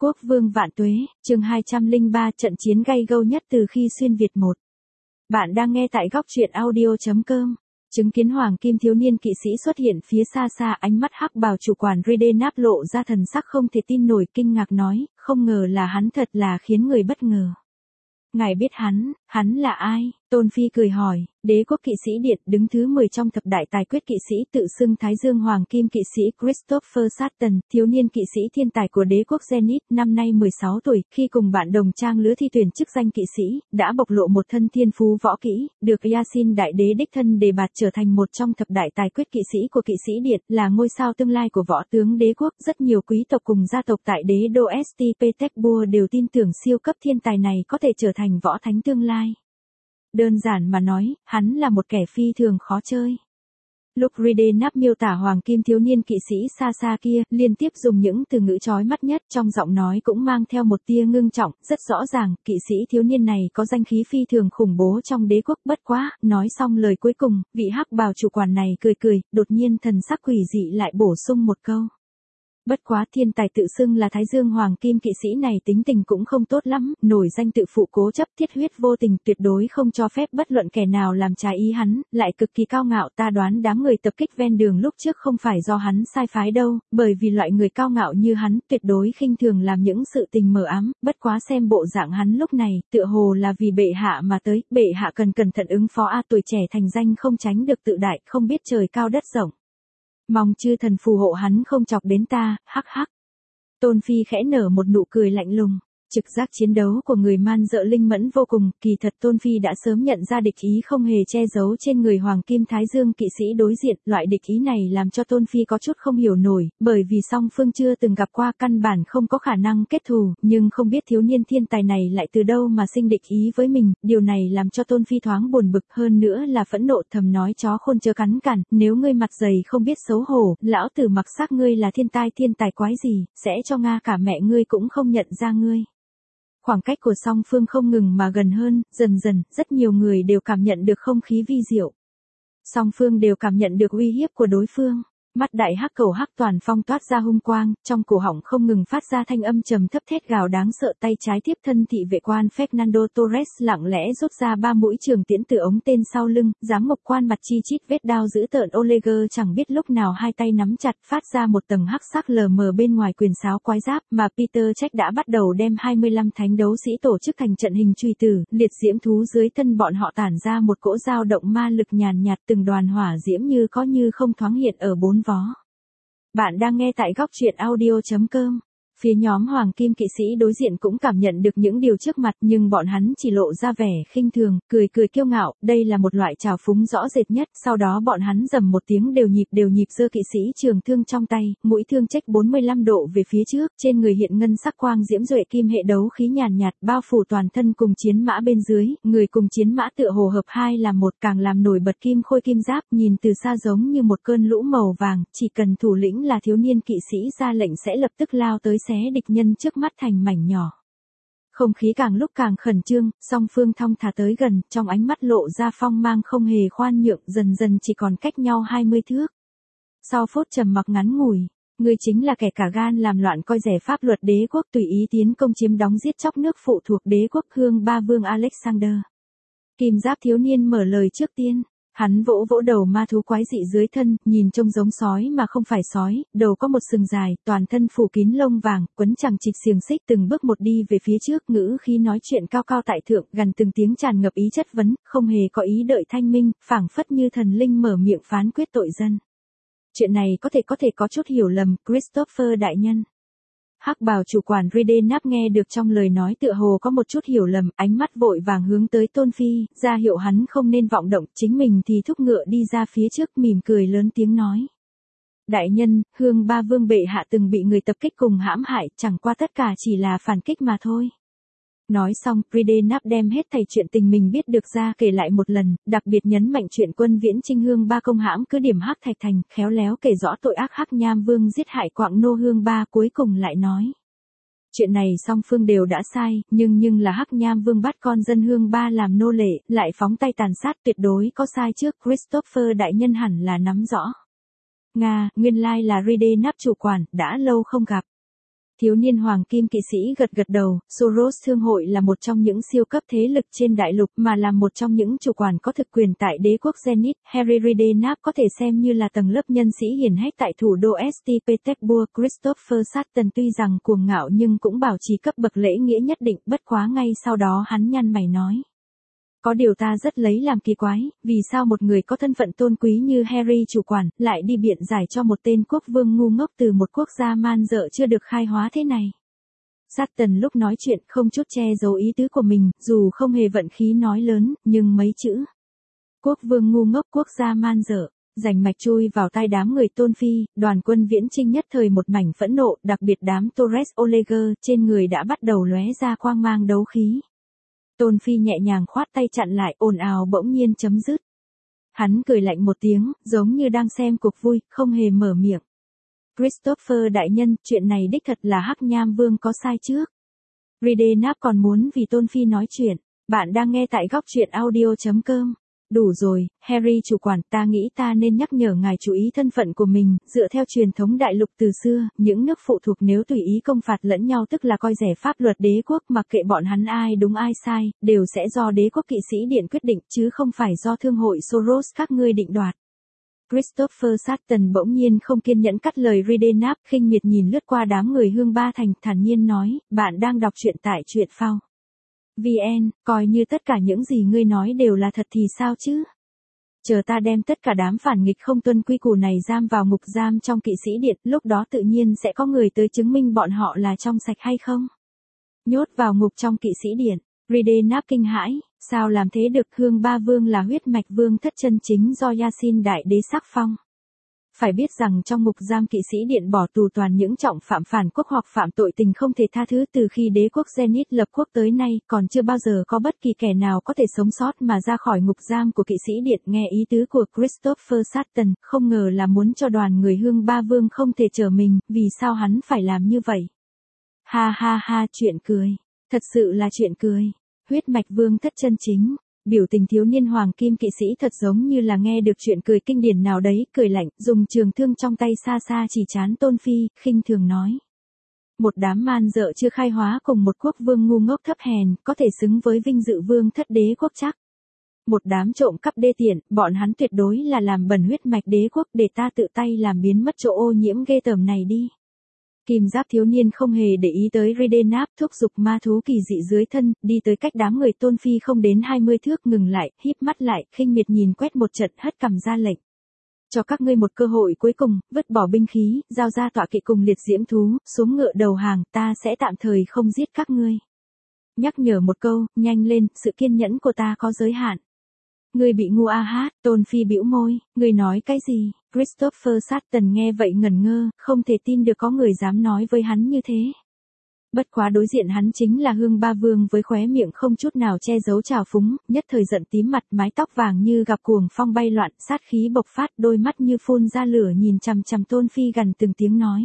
Quốc vương vạn tuế, chương 203 trận chiến gay gâu nhất từ khi xuyên Việt 1. Bạn đang nghe tại góc truyện audio.com. Chứng kiến hoàng kim thiếu niên kỵ sĩ xuất hiện phía xa xa, ánh mắt hắc bào chủ quản Reddenap lộ ra thần sắc không thể tin nổi, kinh ngạc nói, không ngờ là hắn, thật là khiến người bất ngờ. Ngài biết hắn là ai? Tôn Phi cười hỏi. Đế quốc kỵ sĩ điện đứng thứ 10 trong thập đại tài quyết kỵ sĩ, tự xưng Thái Dương Hoàng Kim kỵ sĩ Christopher Sutton, thiếu niên kỵ sĩ thiên tài của đế quốc Zenith, năm nay 16 tuổi, khi cùng bạn đồng trang lứa thi tuyển chức danh kỵ sĩ, đã bộc lộ một thân thiên phú võ kỹ, được Yasin đại đế đích thân đề bạt trở thành một trong thập đại tài quyết kỵ sĩ của kỵ sĩ điện, là ngôi sao tương lai của võ tướng đế quốc. Rất nhiều quý tộc cùng gia tộc tại đế đô St. Petersburg đều tin tưởng siêu cấp thiên tài này có thể trở thành võ thánh tương lai. Đơn giản mà nói, hắn là một kẻ phi thường khó chơi. Lúc Reddenap miêu tả hoàng kim thiếu niên kỵ sĩ xa xa kia, liên tiếp dùng những từ ngữ chói mắt nhất, trong giọng nói cũng mang theo một tia ngưng trọng, rất rõ ràng, kỵ sĩ thiếu niên này có danh khí phi thường khủng bố trong đế quốc. Bất quá, nói xong lời cuối cùng, vị hắc bào chủ quản này cười, đột nhiên thần sắc quỷ dị lại bổ sung một câu. Bất quá, thiên tài tự xưng là Thái Dương Hoàng Kim kỵ sĩ này tính tình cũng không tốt lắm, nổi danh tự phụ, cố chấp, thiết huyết vô tình, tuyệt đối không cho phép bất luận kẻ nào làm trái ý hắn, lại cực kỳ cao ngạo. Ta đoán đám người tập kích ven đường lúc trước không phải do hắn sai phái đâu, bởi vì loại người cao ngạo như hắn tuyệt đối khinh thường làm những sự tình mờ ám. Bất quá xem bộ dạng hắn lúc này, tựa hồ là vì bệ hạ mà tới, bệ hạ cần cẩn thận ứng phó a, tuổi trẻ thành danh không tránh được tự đại, không biết trời cao đất rộng. Mong chư thần phù hộ hắn không chọc đến ta, hắc hắc. Tôn Phi khẽ nở một nụ cười lạnh lùng. Trực giác chiến đấu của người man dợ linh mẫn vô cùng, kỳ thật Tôn Phi đã sớm nhận ra địch ý không hề che giấu trên người Hoàng Kim Thái Dương kỵ sĩ đối diện. Loại địch ý này làm cho Tôn Phi có chút không hiểu nổi, bởi vì song phương chưa từng gặp qua, căn bản không có khả năng kết thù, nhưng không biết thiếu niên thiên tài này lại từ đâu mà sinh địch ý với mình, điều này làm cho Tôn Phi thoáng buồn bực, hơn nữa là phẫn nộ, thầm nói chó khôn chớ cắn cản, nếu ngươi mặt dày không biết xấu hổ, lão tử mặc xác ngươi là thiên tài quái gì, sẽ cho Nga cả mẹ ngươi cũng không nhận ra ngươi. Khoảng cách của song phương không ngừng mà gần hơn, dần dần, rất nhiều người đều cảm nhận được không khí vi diệu. Song phương đều cảm nhận được uy hiếp của đối phương. Mắt đại hắc cầu hắc toàn phong toát ra hung quang, trong cổ họng không ngừng phát ra thanh âm trầm thấp thét gào đáng sợ. Tay trái tiếp thân thị vệ quan Fernando Torres lặng lẽ rút ra 3 mũi trường tiễn từ ống tên sau lưng, giám mộc quan mặt chi chít vết đao dữ tợn Oleger chẳng biết lúc nào hai tay nắm chặt, phát ra một tầng hắc sắc lờ mờ bên ngoài quyền sáo quái giáp, mà Peter Check đã bắt đầu đem 25 thánh đấu sĩ tổ chức thành trận hình truy tử, liệt diễm thú dưới thân bọn họ tản ra một cỗ dao động ma lực nhàn nhạt, từng đoàn hỏa diễm như có như không thoáng hiện ở bốn vó. Bạn đang nghe tại góc truyện audio.com. Phía nhóm Hoàng Kim kỵ sĩ đối diện cũng cảm nhận được những điều trước mặt, nhưng bọn hắn chỉ lộ ra vẻ khinh thường, cười kiêu ngạo, đây là một loại trào phúng rõ rệt nhất. Sau đó bọn hắn rầm một tiếng đều nhịp giơ kỵ sĩ trường thương trong tay, mũi thương chếch 45 độ về phía trước, trên người hiện ngân sắc quang diễm duệ kim hệ đấu khí nhàn nhạt bao phủ toàn thân, cùng chiến mã bên dưới, người cùng chiến mã tựa hồ hợp hai làm một, càng làm nổi bật kim khôi kim giáp, nhìn từ xa giống như một cơn lũ màu vàng, chỉ cần thủ lĩnh là thiếu niên kỵ sĩ ra lệnh sẽ lập tức lao tới xé địch nhân trước mắt thành mảnh nhỏ. Không khí càng lúc càng khẩn trương, song phương thong thả tới gần, trong ánh mắt lộ ra phong mang không hề khoan nhượng, dần dần chỉ còn cách nhau 20 thước. Sau phút trầm mặc ngắn ngủi, ngươi chính là kẻ cả gan làm loạn coi rẻ pháp luật đế quốc, tùy ý tiến công chiếm đóng giết chóc nước phụ thuộc đế quốc Hương Ba Vương Alexander. Kim giáp thiếu niên mở lời trước tiên. Hắn vỗ đầu ma thú quái dị dưới thân, nhìn trông giống sói mà không phải sói, đầu có một sừng dài, toàn thân phủ kín lông vàng, quấn chằng chịt xiềng xích, từng bước một đi về phía trước, ngữ khí nói chuyện cao cao tại thượng, gần từng tiếng tràn ngập ý chất vấn, không hề có ý đợi thanh minh, phảng phất như thần linh mở miệng phán quyết tội dân. Chuyện này có thể có chút hiểu lầm, Christopher đại nhân. Hắc bào chủ quản Reddenap nghe được trong lời nói tựa hồ có một chút hiểu lầm, ánh mắt vội vàng hướng tới Tôn Phi, ra hiệu hắn không nên vọng động, chính mình thì thúc ngựa đi ra phía trước, mỉm cười lớn tiếng nói. Đại nhân, Hương Ba Vương bệ hạ từng bị người tập kích cùng hãm hại, chẳng qua tất cả chỉ là phản kích mà thôi. Nói xong, Reddenap đem hết thảy chuyện tình mình biết được ra kể lại một lần, đặc biệt nhấn mạnh chuyện quân Viễn Chinh Hương Ba công hãm cứ điểm Hắc Thạch Thành, khéo léo kể rõ tội ác Hắc Nham Vương giết hại Quạng Nô Hương Ba, cuối cùng lại nói. Chuyện này song phương đều đã sai, nhưng là Hắc Nham Vương bắt con dân Hương Ba làm nô lệ, lại phóng tay tàn sát, tuyệt đối có sai trước, Christopher đại nhân hẳn là nắm rõ. Nga, nguyên lai là Reddenap chủ quản, đã lâu không gặp. Thiếu niên hoàng kim kỵ sĩ gật gật đầu, Soros Thương hội là một trong những siêu cấp thế lực trên đại lục mà là một trong những chủ quản có thực quyền tại đế quốc Zenith. Harry Redknapp có thể xem như là tầng lớp nhân sĩ hiển hách tại thủ đô St. Petersburg. Christopher Sutton tuy rằng cuồng ngạo nhưng cũng bảo trì cấp bậc lễ nghĩa nhất định, bất quá ngay sau đó hắn nhăn mày nói. Có điều ta rất lấy làm kỳ quái, vì sao một người có thân phận tôn quý như Harry chủ quản, lại đi biện giải cho một tên quốc vương ngu ngốc từ một quốc gia man dợ chưa được khai hóa thế này. Sutton lúc nói chuyện không chút che giấu ý tứ của mình, dù không hề vận khí nói lớn, nhưng mấy chữ. Quốc vương ngu ngốc quốc gia man dợ, rành mạch chui vào tai đám người Tôn Phi, đoàn quân viễn chinh nhất thời một mảnh phẫn nộ, đặc biệt đám Torres Oleger trên người đã bắt đầu lóe ra quang mang đấu khí. Tôn Phi nhẹ nhàng khoát tay chặn lại, ồn ào bỗng nhiên chấm dứt. Hắn cười lạnh một tiếng, giống như đang xem cuộc vui, không hề mở miệng. Christopher đại nhân, chuyện này đích thật là Hắc Nham Vương có sai trước. Redknapp còn muốn vì Tôn Phi nói chuyện. Bạn đang nghe tại góc truyện audio.com. Đủ rồi, Harry chủ quản, ta nghĩ ta nên nhắc nhở ngài chú ý thân phận của mình, dựa theo truyền thống đại lục từ xưa, những nước phụ thuộc nếu tùy ý công phạt lẫn nhau tức là coi rẻ pháp luật đế quốc, mặc kệ bọn hắn ai đúng ai sai, đều sẽ do đế quốc kỵ sĩ điện quyết định chứ không phải do thương hội Soros các ngươi định đoạt. Christopher Sutton bỗng nhiên không kiên nhẫn cắt lời Redknapp, khinh miệt nhìn lướt qua đám người Hương Ba Thành, thản nhiên nói, bạn đang đọc truyện tại truyện phao. VN, coi như tất cả những gì ngươi nói đều là thật thì sao chứ? Chờ ta đem tất cả đám phản nghịch không tuân quy củ này giam vào ngục giam trong kỵ sĩ điện, lúc đó tự nhiên sẽ có người tới chứng minh bọn họ là trong sạch hay không? Nhốt vào ngục trong kỵ sĩ điện, Redknapp kinh hãi, sao làm thế được? Hương Ba Vương là huyết mạch vương thất chân chính do Yasin đại đế sắc phong. Phải biết rằng trong ngục giam kỵ sĩ điện bỏ tù toàn những trọng phạm phản quốc hoặc phạm tội tình không thể tha thứ. Từ khi đế quốc Zenith lập quốc tới nay, còn chưa bao giờ có bất kỳ kẻ nào có thể sống sót mà ra khỏi ngục giam của kỵ sĩ điện. Nghe ý tứ của Christopher Sutton, không ngờ là muốn cho đoàn người Hương Ba Vương không thể trở mình, vì sao hắn phải làm như vậy? Ha ha ha, chuyện cười, thật sự là chuyện cười. Huyết mạch vương thất chân chính. Biểu tình thiếu niên hoàng kim kỵ sĩ thật giống như là nghe được chuyện cười kinh điển nào đấy, cười lạnh, dùng trường thương trong tay xa xa chỉ trán Tôn Phi, khinh thường nói. Một đám man dợ chưa khai hóa cùng một quốc vương ngu ngốc thấp hèn, có thể xứng với vinh dự vương thất đế quốc chắc. Một đám trộm cắp đê tiện, bọn hắn tuyệt đối là làm bẩn huyết mạch đế quốc, để ta tự tay làm biến mất chỗ ô nhiễm ghê tởm này đi. Kim giáp thiếu niên không hề để ý tới Redknapp, thúc giục ma thú kỳ dị dưới thân, đi tới cách đám người Tôn Phi không đến 20 thước, ngừng lại, híp mắt lại, khinh miệt nhìn quét một trận, hất cằm ra lệnh. Cho các ngươi một cơ hội cuối cùng, vứt bỏ binh khí, giao ra tọa kỵ cùng liệt diễm thú, xuống ngựa đầu hàng, ta sẽ tạm thời không giết các ngươi. Nhắc nhở một câu, nhanh lên, sự kiên nhẫn của ta có giới hạn. Ngươi bị ngu a hát, Tôn Phi bĩu môi, ngươi nói cái gì? Christopher Sutton nghe vậy ngẩn ngơ, không thể tin được có người dám nói với hắn như thế. Bất quá đối diện hắn chính là Hương Ba Vương với khóe miệng không chút nào che giấu trào phúng, nhất thời giận tím mặt, mái tóc vàng như gặp cuồng phong bay loạn, sát khí bộc phát, đôi mắt như phun ra lửa nhìn chằm chằm Tôn Phi gần từng tiếng nói.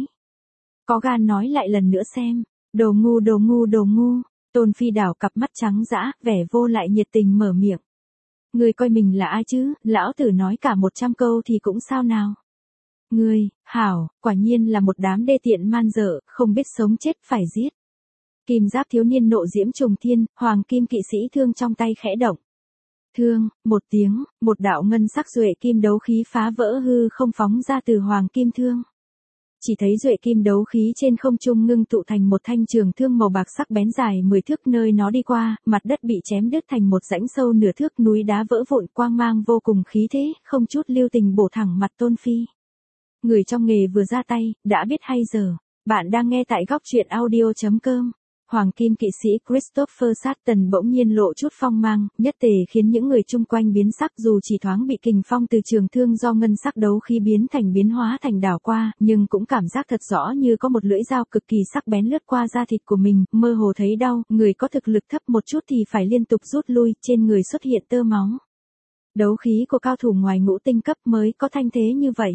Có gan nói lại lần nữa xem, đồ ngu đồ ngu đồ ngu. Tôn Phi đảo cặp mắt trắng dã, vẻ vô lại nhiệt tình mở miệng. Ngươi coi mình là ai chứ, lão tử nói cả 100 câu thì cũng sao nào. Ngươi, hảo, quả nhiên là một đám đê tiện man dợ, không biết sống chết phải giết. Kim giáp thiếu niên nộ diễm trùng thiên, hoàng kim kỵ sĩ thương trong tay khẽ động. Thương, một tiếng, một đạo ngân sắc duệ kim đấu khí phá vỡ hư không phóng ra từ hoàng kim thương. Chỉ thấy duệ kim đấu khí trên không trung ngưng tụ thành một thanh trường thương màu bạc sắc bén dài 10 thước, nơi nó đi qua, mặt đất bị chém đứt thành một rãnh sâu nửa thước, núi đá vỡ vụn, quang mang vô cùng khí thế, không chút lưu tình bổ thẳng mặt Tôn Phi. Người trong nghề vừa ra tay, đã biết hay giờ. Bạn đang nghe tại góc truyện audio.com. Hoàng kim kỵ sĩ Christopher Sutton bỗng nhiên lộ chút phong mang, nhất tề khiến những người chung quanh biến sắc, dù chỉ thoáng bị kình phong từ trường thương do ngân sắc đấu khí biến hóa thành đảo qua, nhưng cũng cảm giác thật rõ như có một lưỡi dao cực kỳ sắc bén lướt qua da thịt của mình, mơ hồ thấy đau, người có thực lực thấp một chút thì phải liên tục rút lui, trên người xuất hiện tơ máu. Đấu khí của cao thủ ngoài ngũ tinh cấp mới có thanh thế như vậy.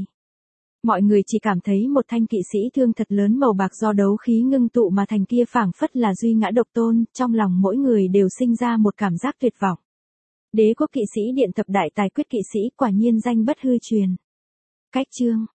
Mọi người chỉ cảm thấy một thanh kỵ sĩ thương thật lớn màu bạc do đấu khí ngưng tụ mà thành kia phảng phất là duy ngã độc tôn, trong lòng mỗi người đều sinh ra một cảm giác tuyệt vọng. Đế quốc kỵ sĩ điện thập đại tài quyết kỵ sĩ quả nhiên danh bất hư truyền. Cách chương